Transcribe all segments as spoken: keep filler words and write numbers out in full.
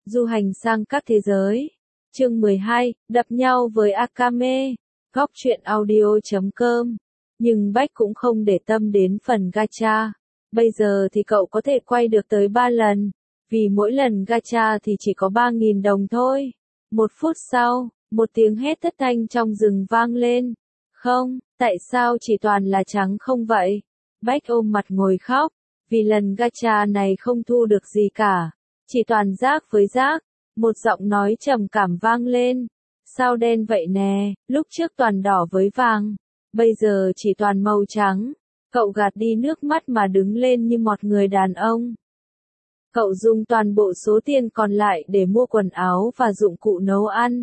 Du hành sang các thế giới. Chương mười hai, đập nhau với Akame. Góc truyện audio chấm com. Nhưng Bách cũng không để tâm đến phần gacha. Bây giờ thì cậu có thể quay được tới ba lần. Vì mỗi lần gacha thì chỉ có ba nghìn đồng thôi. Một phút sau, một tiếng hét thất thanh trong rừng vang lên. Không, tại sao chỉ toàn là trắng không vậy? Bách ôm mặt ngồi khóc. Vì lần gacha này không thu được gì cả. Chỉ toàn rác với rác. Một giọng nói trầm cảm vang lên. Sao đen vậy nè, lúc trước toàn đỏ với vàng. Bây giờ chỉ toàn màu trắng. Cậu gạt đi nước mắt mà đứng lên như một người đàn ông. Cậu dùng toàn bộ số tiền còn lại để mua quần áo và dụng cụ nấu ăn.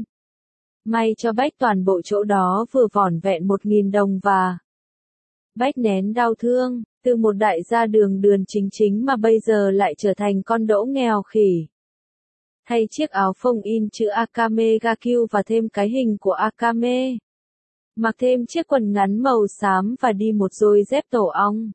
May cho Bách toàn bộ chỗ đó vừa vỏn vẹn một nghìn đồng và... Bách nén đau thương, từ một đại gia đường đường chính chính mà bây giờ lại trở thành con đỗ nghèo khỉ. Thay chiếc áo phông in chữ Akame ga Kyu và thêm cái hình của Akame. Mặc thêm chiếc quần ngắn màu xám và đi một đôi dép tổ ong.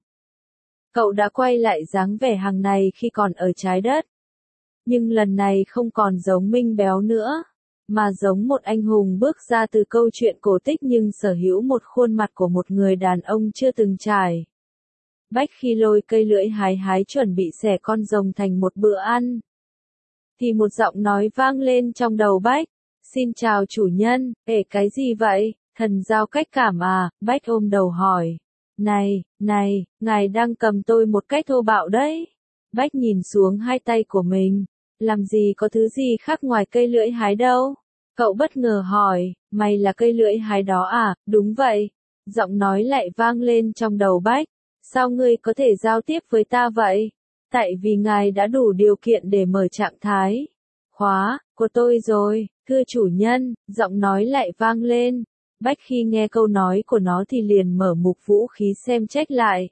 Cậu đã quay lại dáng vẻ hàng này khi còn ở trái đất. Nhưng lần này không còn giống Minh Béo nữa, mà giống một anh hùng bước ra từ câu chuyện cổ tích nhưng sở hữu một khuôn mặt của một người đàn ông chưa từng trải. Bách khi lôi cây lưỡi hái hái chuẩn bị xẻ con rồng thành một bữa ăn. Thì một giọng nói vang lên trong đầu Bách. Xin chào chủ nhân, ể cái gì vậy, thần giao cách cảm à, Bách ôm đầu hỏi. Này, này, ngài đang cầm tôi một cách thô bạo đấy. Bách nhìn xuống hai tay của mình. Làm gì có thứ gì khác ngoài cây lưỡi hái đâu? Cậu bất ngờ hỏi, mày là cây lưỡi hái đó à, đúng vậy. Giọng nói lại vang lên trong đầu Bách. Sao ngươi có thể giao tiếp với ta vậy? Tại vì ngài đã đủ điều kiện để mở trạng thái. Khóa, của tôi rồi, thưa chủ nhân, giọng nói lại vang lên. Bách khi nghe câu nói của nó thì liền mở mục vũ khí xem check lại.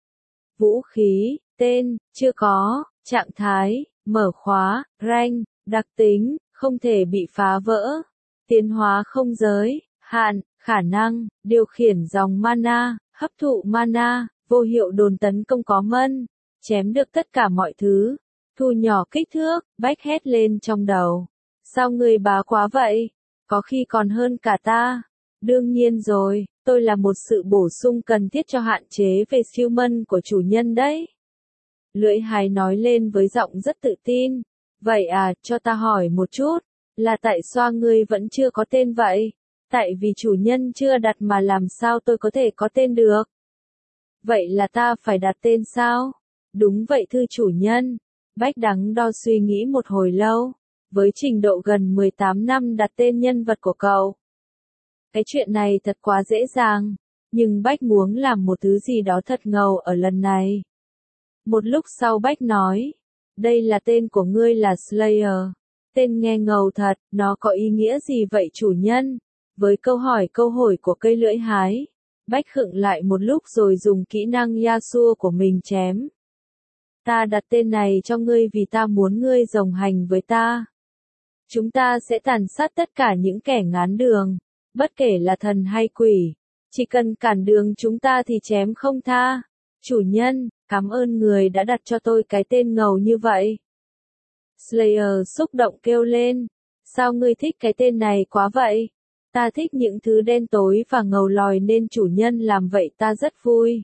Vũ khí, tên, chưa có, trạng thái, mở khóa, rank, đặc tính, không thể bị phá vỡ. Tiến hóa không giới, hạn, khả năng, điều khiển dòng mana, hấp thụ mana, vô hiệu đồn tấn công có mân. Chém được tất cả mọi thứ. Thu nhỏ kích thước, Bách hét lên trong đầu. Sao người bá quá vậy? Có khi còn hơn cả ta. Đương nhiên rồi, tôi là một sự bổ sung cần thiết cho hạn chế về siêu mân của chủ nhân đấy. Lưỡi hái nói lên với giọng rất tự tin. Vậy à, cho ta hỏi một chút. Là tại sao ngươi vẫn chưa có tên vậy? Tại vì chủ nhân chưa đặt mà làm sao tôi có thể có tên được? Vậy là ta phải đặt tên sao? Đúng vậy thưa chủ nhân. Bách đắn đo suy nghĩ một hồi lâu. Với trình độ gần mười tám năm đặt tên nhân vật của cậu. Cái chuyện này thật quá dễ dàng. Nhưng Bách muốn làm một thứ gì đó thật ngầu ở lần này. Một lúc sau Bách nói. Đây là tên của ngươi là Slayer. Tên nghe ngầu thật, nó có ý nghĩa gì vậy chủ nhân? Với câu hỏi câu hỏi của cây lưỡi hái. Bách khựng lại một lúc rồi dùng kỹ năng Yasuo của mình chém. Ta đặt tên này cho ngươi vì ta muốn ngươi đồng hành với ta. Chúng ta sẽ tàn sát tất cả những kẻ ngán đường, bất kể là thần hay quỷ. Chỉ cần cản đường chúng ta thì chém không tha. Chủ nhân, cảm ơn người đã đặt cho tôi cái tên ngầu như vậy. Slayer xúc động kêu lên. Sao ngươi thích cái tên này quá vậy? Ta thích những thứ đen tối và ngầu lòi nên chủ nhân làm vậy ta rất vui.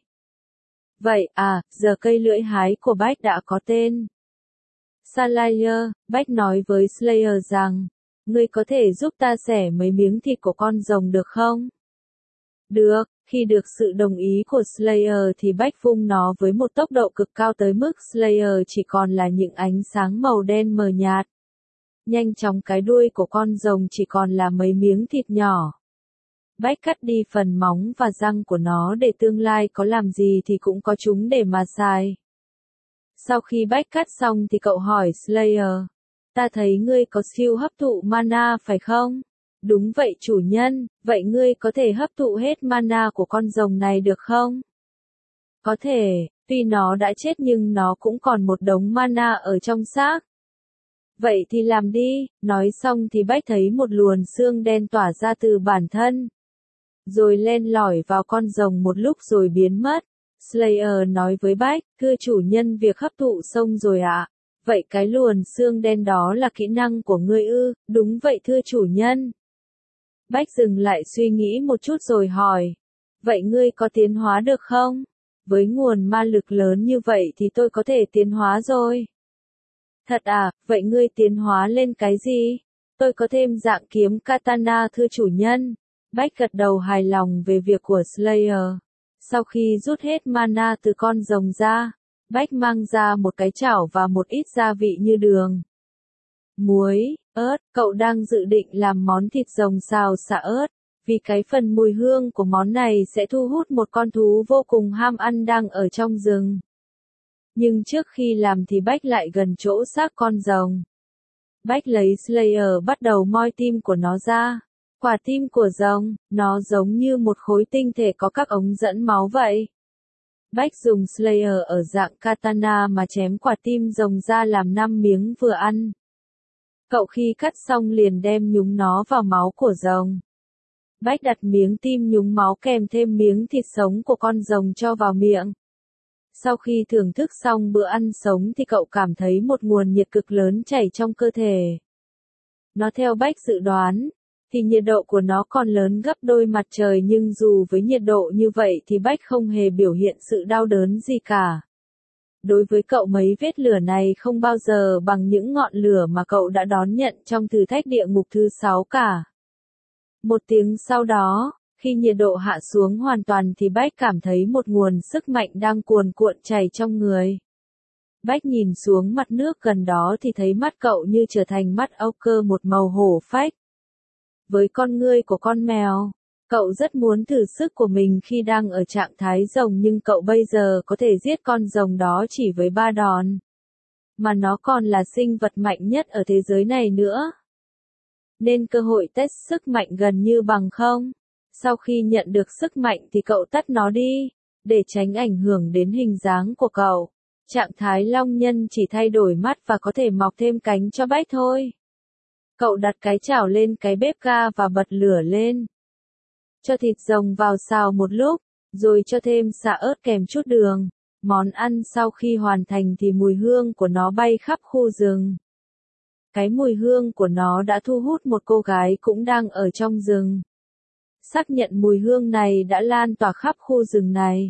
Vậy à, giờ cây lưỡi hái của Bách đã có tên. Slayer, Bách nói với Slayer rằng, ngươi có thể giúp ta xẻ mấy miếng thịt của con rồng được không? Được, khi được sự đồng ý của Slayer thì Bách vung nó với một tốc độ cực cao tới mức Slayer chỉ còn là những ánh sáng màu đen mờ nhạt. Nhanh chóng cái đuôi của con rồng chỉ còn là mấy miếng thịt nhỏ. Bách cắt đi phần móng và răng của nó để tương lai có làm gì thì cũng có chúng để mà xài. Sau khi Bách cắt xong thì cậu hỏi Slayer. Ta thấy ngươi có siêu hấp thụ mana phải không? Đúng vậy chủ nhân, vậy ngươi có thể hấp thụ hết mana của con rồng này được không? Có thể, tuy nó đã chết nhưng nó cũng còn một đống mana ở trong xác. Vậy thì làm đi, nói xong thì Bách thấy một luồng xương đen tỏa ra từ bản thân. Rồi len lỏi vào con rồng một lúc rồi biến mất. Slayer nói với Bách, thưa chủ nhân việc hấp thụ xong rồi ạ. Vậy cái luồn xương đen đó là kỹ năng của ngươi ư? Đúng vậy thưa chủ nhân. Bách dừng lại suy nghĩ một chút rồi hỏi. Vậy ngươi có tiến hóa được không? Với nguồn ma lực lớn như vậy thì tôi có thể tiến hóa rồi. Thật à, vậy ngươi tiến hóa lên cái gì? Tôi có thêm dạng kiếm katana thưa chủ nhân. Bách gật đầu hài lòng về việc của Slayer. Sau khi rút hết mana từ con rồng ra, Bách mang ra một cái chảo và một ít gia vị như đường, muối, ớt. Cậu đang dự định làm món thịt rồng xào xả ớt, vì cái phần mùi hương của món này sẽ thu hút một con thú vô cùng ham ăn đang ở trong rừng. Nhưng trước khi làm thì Bách lại gần chỗ xác con rồng. Bách lấy Slayer bắt đầu moi tim của nó ra. Quả tim của rồng, nó giống như một khối tinh thể có các ống dẫn máu vậy. Bách dùng Slayer ở dạng katana mà chém quả tim rồng ra làm năm miếng vừa ăn. Cậu khi cắt xong liền đem nhúng nó vào máu của rồng. Bách đặt miếng tim nhúng máu kèm thêm miếng thịt sống của con rồng cho vào miệng. Sau khi thưởng thức xong bữa ăn sống thì cậu cảm thấy một nguồn nhiệt cực lớn chảy trong cơ thể. Nó theo Bách dự đoán, thì nhiệt độ của nó còn lớn gấp đôi mặt trời, nhưng dù với nhiệt độ như vậy thì Bách không hề biểu hiện sự đau đớn gì cả. Đối với cậu mấy vết lửa này không bao giờ bằng những ngọn lửa mà cậu đã đón nhận trong thử thách địa ngục thứ sáu cả. Một tiếng sau đó, khi nhiệt độ hạ xuống hoàn toàn thì Bách cảm thấy một nguồn sức mạnh đang cuồn cuộn chảy trong người. Bách nhìn xuống mặt nước gần đó thì thấy mắt cậu như trở thành mắt âu cơ một màu hổ phách. Với con ngươi của con mèo, cậu rất muốn thử sức của mình khi đang ở trạng thái rồng, nhưng cậu bây giờ có thể giết con rồng đó chỉ với ba đòn. Mà nó còn là sinh vật mạnh nhất ở thế giới này nữa. Nên cơ hội test sức mạnh gần như bằng không. Sau khi nhận được sức mạnh thì cậu tắt nó đi, để tránh ảnh hưởng đến hình dáng của cậu. Trạng thái long nhân chỉ thay đổi mắt và có thể mọc thêm cánh cho Bách thôi. Cậu đặt cái chảo lên cái bếp ga và bật lửa lên. Cho thịt rồng vào xào một lúc, rồi cho thêm sả ớt kèm chút đường. Món ăn sau khi hoàn thành thì mùi hương của nó bay khắp khu rừng. Cái mùi hương của nó đã thu hút một cô gái cũng đang ở trong rừng. Xác nhận mùi hương này đã lan tỏa khắp khu rừng này,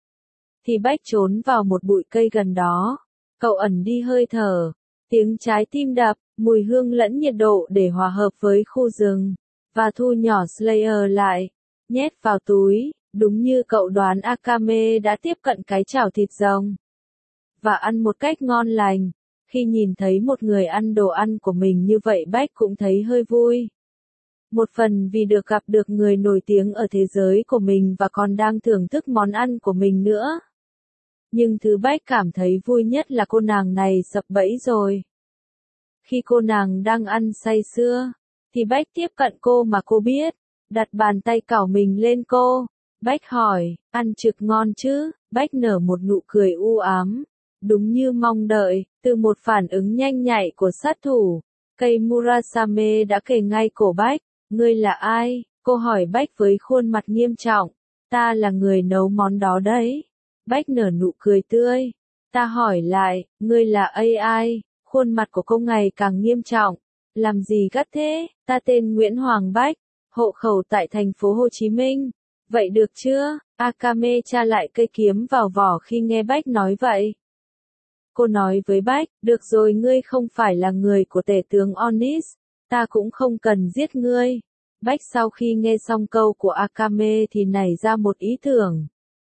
thì Bách trốn vào một bụi cây gần đó. Cậu ẩn đi hơi thở, tiếng trái tim đập, mùi hương lẫn nhiệt độ để hòa hợp với khu rừng, và thu nhỏ Slayer lại, nhét vào túi. Đúng như cậu đoán, Akame đã tiếp cận cái chảo thịt rồng và ăn một cách ngon lành. Khi nhìn thấy một người ăn đồ ăn của mình như vậy, Bách cũng thấy hơi vui. Một phần vì được gặp được người nổi tiếng ở thế giới của mình và còn đang thưởng thức món ăn của mình nữa. Nhưng thứ Bách cảm thấy vui nhất là cô nàng này sập bẫy rồi. Khi cô nàng đang ăn say sưa, thì Bách tiếp cận cô mà cô biết, đặt bàn tay cào mình lên cô. Bách hỏi, ăn trực ngon chứ? Bách nở một nụ cười u ám. Đúng như mong đợi, từ một phản ứng nhanh nhạy của sát thủ, cây Murasame đã kề ngay cổ Bách. Ngươi là ai? Cô hỏi Bách với khuôn mặt nghiêm trọng. Ta là người nấu món đó đấy. Bách nở nụ cười tươi. Ta hỏi lại, ngươi là ai? Khuôn mặt của cô ngày càng nghiêm trọng. Làm gì gắt thế? Ta tên Nguyễn Hoàng Bách, hộ khẩu tại thành phố Hồ Chí Minh. Vậy được chưa? Akame tra lại cây kiếm vào vỏ khi nghe Bách nói vậy. Cô nói với Bách, được rồi, ngươi không phải là người của tể tướng Onis, ta cũng không cần giết ngươi. Bách sau khi nghe xong câu của Akame thì nảy ra một ý tưởng.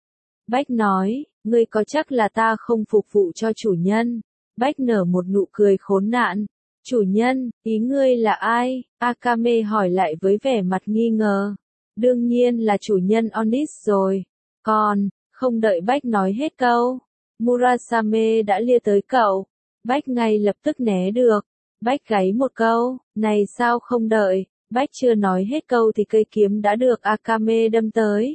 Bách nói, ngươi có chắc là ta không phục vụ cho chủ nhân? Bách nở một nụ cười khốn nạn. Chủ nhân, ý ngươi là ai? Akame hỏi lại với vẻ mặt nghi ngờ. Đương nhiên là chủ nhân Onis rồi. Còn, không đợi Bách nói hết câu, Murasame đã lia tới cậu. Bách ngay lập tức né được. Bách gáy một câu, này sao không đợi? Bách chưa nói hết câu thì cây kiếm đã được Akame đâm tới.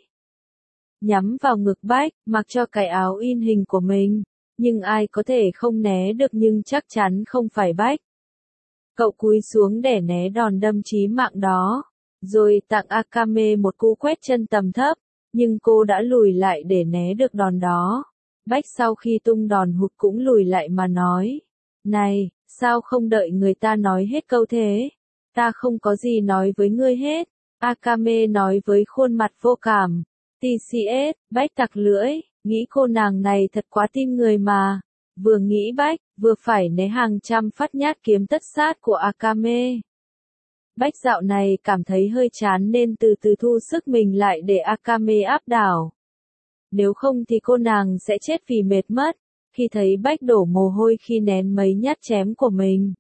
Nhắm vào ngực Bách, mặc cho cái áo in hình của mình. Nhưng ai có thể không né được, nhưng chắc chắn không phải Bách. Cậu cúi xuống để né đòn đâm chí mạng đó, rồi tặng Akame một cú quét chân tầm thấp, nhưng cô đã lùi lại để né được đòn đó. Bách sau khi tung đòn hụt cũng lùi lại mà nói, Này, sao không đợi người ta nói hết câu thế? Ta không có gì nói với ngươi hết. Akame nói với khuôn mặt vô cảm. tê xê ét, Bách tặc lưỡi, nghĩ cô nàng này thật quá tin người mà. Vừa nghĩ Bách, vừa phải né hàng trăm phát nhát kiếm tất sát của Akame. Bách dạo này cảm thấy hơi chán nên từ từ thu sức mình lại để Akame áp đảo. Nếu không thì cô nàng sẽ chết vì mệt mất, khi thấy Bách đổ mồ hôi khi nén mấy nhát chém của mình.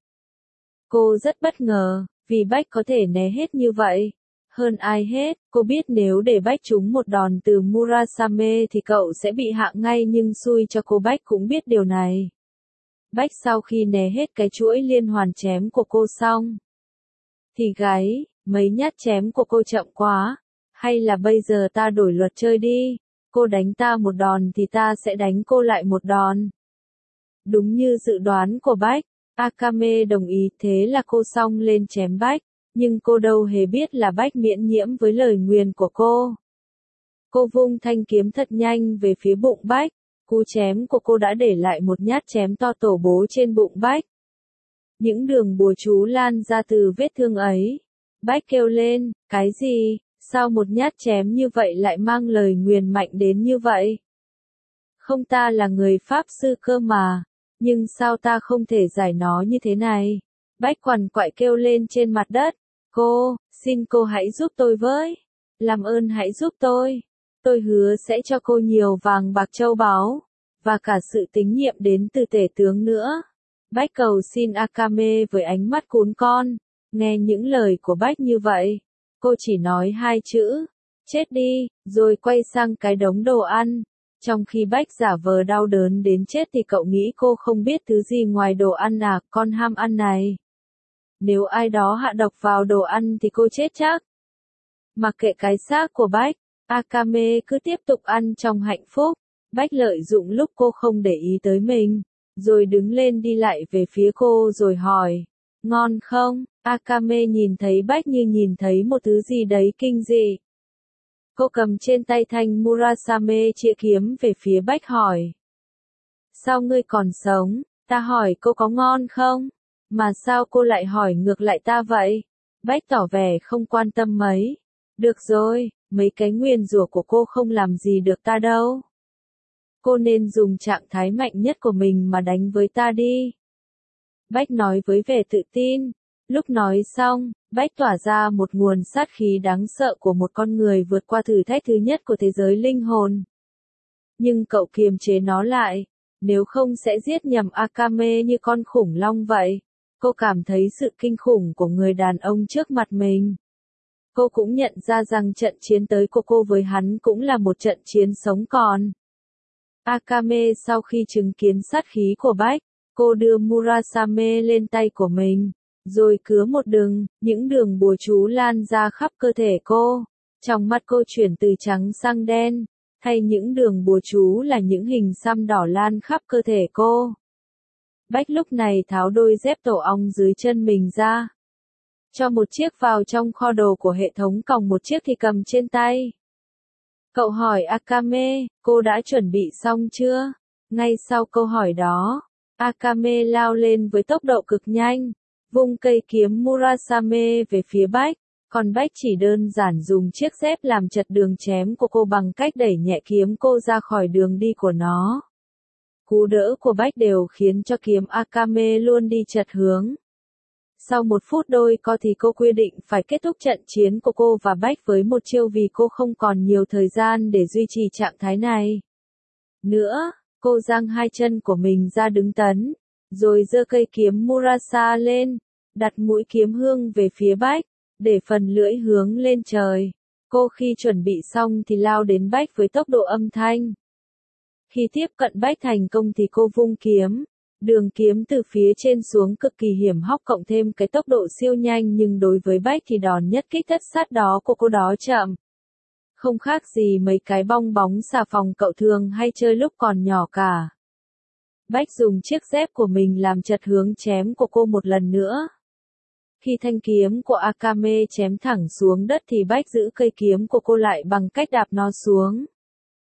Cô rất bất ngờ, vì Bách có thể né hết như vậy. Hơn ai hết, cô biết nếu để Bách trúng một đòn từ Murasame thì cậu sẽ bị hạ ngay nhưng xui cho cô Bách cũng biết điều này. Bách sau khi né hết cái chuỗi liên hoàn chém của cô xong, thì gáy, mấy nhát chém của cô chậm quá, hay là bây giờ ta đổi luật chơi đi, cô đánh ta một đòn thì ta sẽ đánh cô lại một đòn. Đúng như dự đoán của Bách, Akame đồng ý thế là cô xông lên chém Bách, nhưng cô đâu hề biết là Bách miễn nhiễm với lời nguyền của cô. Cô vung thanh kiếm thật nhanh về phía bụng Bách, cú chém của cô đã để lại một nhát chém to tổ bố trên bụng Bách. Những đường bùa chú lan ra từ vết thương ấy. Bách kêu lên, cái gì, sao một nhát chém như vậy lại mang lời nguyền mạnh đến như vậy? Không, ta là người pháp sư cơ mà, nhưng sao ta không thể giải nó như thế này? Bách quằn quại kêu lên trên mặt đất, cô, xin cô hãy giúp tôi với, làm ơn hãy giúp tôi, tôi hứa sẽ cho cô nhiều vàng bạc châu báu, và cả sự tín nhiệm đến từ tể tướng nữa. Bách cầu xin Akame với ánh mắt cún con, nghe những lời của Bách như vậy, cô chỉ nói hai chữ, chết đi, rồi quay sang cái đống đồ ăn. Trong khi Bách giả vờ đau đớn đến chết thì cậu nghĩ cô không biết thứ gì ngoài đồ ăn à, con ham ăn này. Nếu ai đó hạ độc vào đồ ăn thì cô chết chắc. Mặc kệ cái xác của Bách, Akame cứ tiếp tục ăn trong hạnh phúc. Bách lợi dụng lúc cô không để ý tới mình, rồi đứng lên đi lại về phía cô rồi hỏi, ngon không? Akame nhìn thấy Bách như nhìn thấy một thứ gì đấy kinh dị. Cô cầm trên tay thanh Murasame chĩa kiếm về phía Bách hỏi. Sao ngươi còn sống? Ta hỏi cô có ngon không? Mà sao cô lại hỏi ngược lại ta vậy? Bách tỏ vẻ không quan tâm mấy. Được rồi, mấy cái nguyền rủa của cô không làm gì được ta đâu. Cô nên dùng trạng thái mạnh nhất của mình mà đánh với ta đi. Bách nói với vẻ tự tin. Lúc nói xong, Bách tỏa ra một nguồn sát khí đáng sợ của một con người vượt qua thử thách thứ nhất của thế giới linh hồn. Nhưng cậu kiềm chế nó lại, nếu không sẽ giết nhầm Akame như con khủng long vậy. Cô cảm thấy sự kinh khủng của người đàn ông trước mặt mình. Cô cũng nhận ra rằng trận chiến tới của cô với hắn cũng là một trận chiến sống còn. Akame sau khi chứng kiến sát khí của Bách, cô đưa Murasame lên tay của mình, rồi cứa một đường, những đường bùa chú lan ra khắp cơ thể cô. Trong mắt cô chuyển từ trắng sang đen, thay những đường bùa chú là những hình xăm đỏ lan khắp cơ thể cô. Bách lúc này tháo đôi dép tổ ong dưới chân mình ra, cho một chiếc vào trong kho đồ của hệ thống, còng một chiếc thì cầm trên tay. Cậu hỏi Akame, cô đã chuẩn bị xong chưa? Ngay sau câu hỏi đó, Akame lao lên với tốc độ cực nhanh, vung cây kiếm Murasame về phía Bách, còn Bách chỉ đơn giản dùng chiếc dép làm chật đường chém của cô bằng cách đẩy nhẹ kiếm cô ra khỏi đường đi của nó. Cú đỡ của Bách đều khiến cho kiếm Akame luôn đi chật hướng. Sau một phút đôi co thì cô quyết định phải kết thúc trận chiến của cô và Bách với một chiêu vì cô không còn nhiều thời gian để duy trì trạng thái này nữa. Cô giang hai chân của mình ra đứng tấn, rồi giơ cây kiếm Murasa lên, đặt mũi kiếm hương về phía Bách, để phần lưỡi hướng lên trời. Cô khi chuẩn bị xong thì lao đến Bách với tốc độ âm thanh. Khi tiếp cận Bách thành công thì cô vung kiếm. Đường kiếm từ phía trên xuống cực kỳ hiểm hóc cộng thêm cái tốc độ siêu nhanh, nhưng đối với Bách thì đòn nhất kích thất sát đó của cô đó chậm. Không khác gì mấy cái bong bóng xà phòng cậu thường hay chơi lúc còn nhỏ cả. Bách dùng chiếc dép của mình làm chật hướng chém của cô một lần nữa. Khi thanh kiếm của Akame chém thẳng xuống đất thì Bách giữ cây kiếm của cô lại bằng cách đạp nó xuống.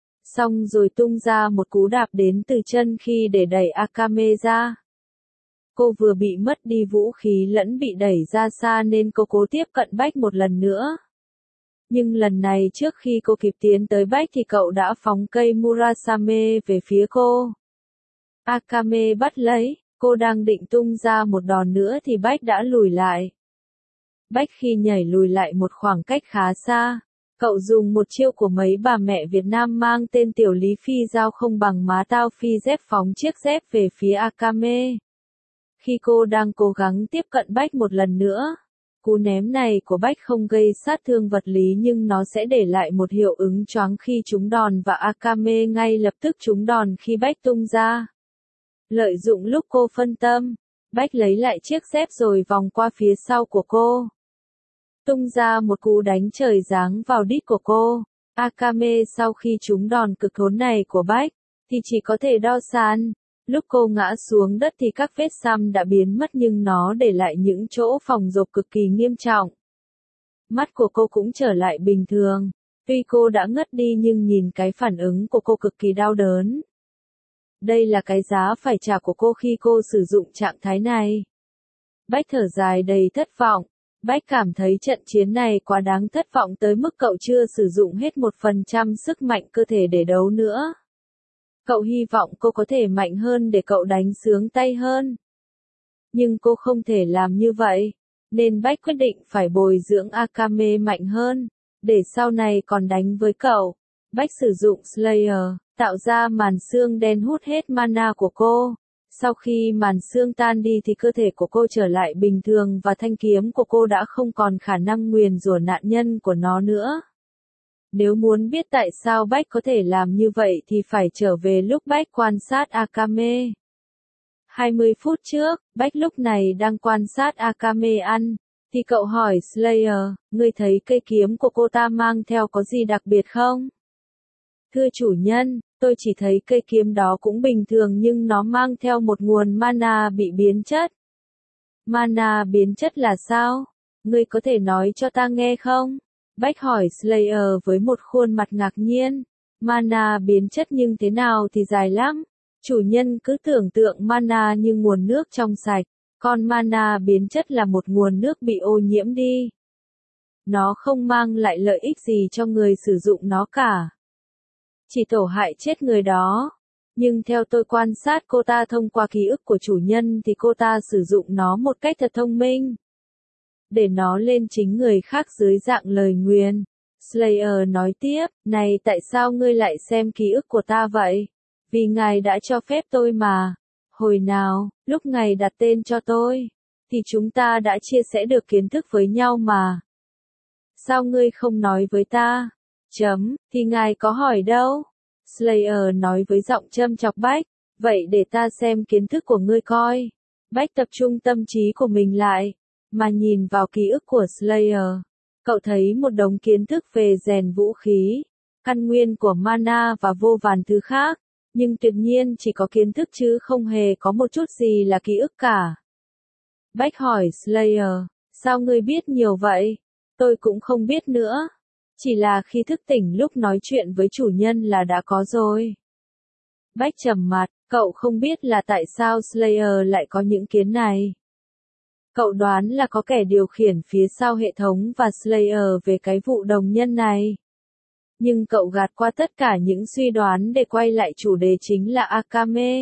Xong rồi tung ra một cú đạp đến từ chân khi để đẩy Akame ra. Cô vừa bị mất đi vũ khí lẫn bị đẩy ra xa nên cô cố tiếp cận Bách một lần nữa. Nhưng lần này trước khi cô kịp tiến tới Bách thì cậu đã phóng cây Murasame về phía cô. Akame bắt lấy, cô đang định tung ra một đòn nữa thì Bách đã lùi lại. Bách khi nhảy lùi lại một khoảng cách khá xa, cậu dùng một chiêu của mấy bà mẹ Việt Nam mang tên Tiểu Lý Phi dao không bằng má tao phi dép phóng chiếc dép về phía Akame. Khi cô đang cố gắng tiếp cận Bách một lần nữa, cú ném này của Bách không gây sát thương vật lý nhưng nó sẽ để lại một hiệu ứng choáng khi trúng đòn và Akame ngay lập tức trúng đòn khi Bách tung ra. Lợi dụng lúc cô phân tâm, Bách lấy lại chiếc dép rồi vòng qua phía sau của cô. Tung ra một cú đánh trời giáng vào đít của cô. Akame sau khi trúng đòn cực thốn này của Bách, thì chỉ có thể đo san. Lúc cô ngã xuống đất thì các vết xăm đã biến mất nhưng nó để lại những chỗ phồng rộp cực kỳ nghiêm trọng. Mắt của cô cũng trở lại bình thường. Tuy cô đã ngất đi nhưng nhìn cái phản ứng của cô cực kỳ đau đớn. Đây là cái giá phải trả của cô khi cô sử dụng trạng thái này. Bách thở dài đầy thất vọng. Bách cảm thấy trận chiến này quá đáng thất vọng tới mức cậu chưa sử dụng hết một phần trăm sức mạnh cơ thể để đấu nữa. Cậu hy vọng cô có thể mạnh hơn để cậu đánh sướng tay hơn. Nhưng cô không thể làm như vậy, nên Bách quyết định phải bồi dưỡng Akame mạnh hơn, để sau này còn đánh với cậu. Bách sử dụng Slayer, tạo ra màn xương đen hút hết mana của cô. Sau khi màn xương tan đi thì cơ thể của cô trở lại bình thường và thanh kiếm của cô đã không còn khả năng nguyền rủa nạn nhân của nó nữa. Nếu muốn biết tại sao Bách có thể làm như vậy thì phải trở về lúc Bách quan sát Akame. hai mươi phút trước, Bách lúc này đang quan sát Akame ăn, thì cậu hỏi Slayer, ngươi thấy cây kiếm của cô ta mang theo có gì đặc biệt không? Thưa chủ nhân, tôi chỉ thấy cây kiếm đó cũng bình thường nhưng nó mang theo một nguồn mana bị biến chất. Mana biến chất là sao? Ngươi có thể nói cho ta nghe không? Bách hỏi Slayer với một khuôn mặt ngạc nhiên. Mana biến chất nhưng thế nào thì dài lắm. Chủ nhân cứ tưởng tượng mana như nguồn nước trong sạch, còn mana biến chất là một nguồn nước bị ô nhiễm đi. Nó không mang lại lợi ích gì cho người sử dụng nó cả. Chỉ tổ hại chết người đó. Nhưng theo tôi quan sát cô ta thông qua ký ức của chủ nhân thì cô ta sử dụng nó một cách thật thông minh. Để nó lên chính người khác dưới dạng lời nguyền. Slayer nói tiếp, này tại sao ngươi lại xem ký ức của ta vậy? Vì ngài đã cho phép tôi mà. Hồi nào, lúc ngài đặt tên cho tôi, thì chúng ta đã chia sẻ được kiến thức với nhau mà. Sao ngươi không nói với ta? Chấm, thì ngài có hỏi đâu? Slayer nói với giọng châm chọc Bách, vậy để ta xem kiến thức của ngươi coi. Bách tập trung tâm trí của mình lại, mà nhìn vào ký ức của Slayer. Cậu thấy một đống kiến thức về rèn vũ khí, căn nguyên của mana và vô vàn thứ khác, nhưng tuyệt nhiên chỉ có kiến thức chứ không hề có một chút gì là ký ức cả. Bách hỏi Slayer, sao ngươi biết nhiều vậy? Tôi cũng không biết nữa. Chỉ là khi thức tỉnh lúc nói chuyện với chủ nhân là đã có rồi. Bách trầm mặt, cậu không biết là tại sao Slayer lại có những kiến này. Cậu đoán là có kẻ điều khiển phía sau hệ thống và Slayer về cái vụ đồng nhân này. Nhưng cậu gạt qua tất cả những suy đoán để quay lại chủ đề chính là Akame.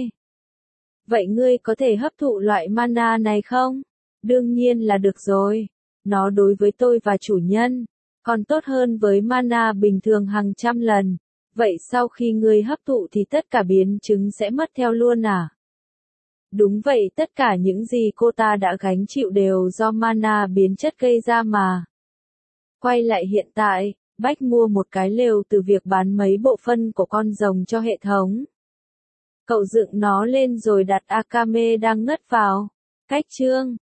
Vậy ngươi có thể hấp thụ loại mana này không? Đương nhiên là được rồi. Nó đối với tôi và chủ nhân còn tốt hơn với mana bình thường hàng trăm lần. Vậy sau khi ngươi hấp thụ thì tất cả biến chứng sẽ mất theo luôn à? Đúng vậy, tất cả những gì cô ta đã gánh chịu đều do mana biến chất gây ra mà. Quay lại hiện tại, Bách mua một cái lều từ việc bán mấy bộ phân của con rồng cho hệ thống. Cậu dựng nó lên rồi đặt Akame đang ngất vào. Cách chương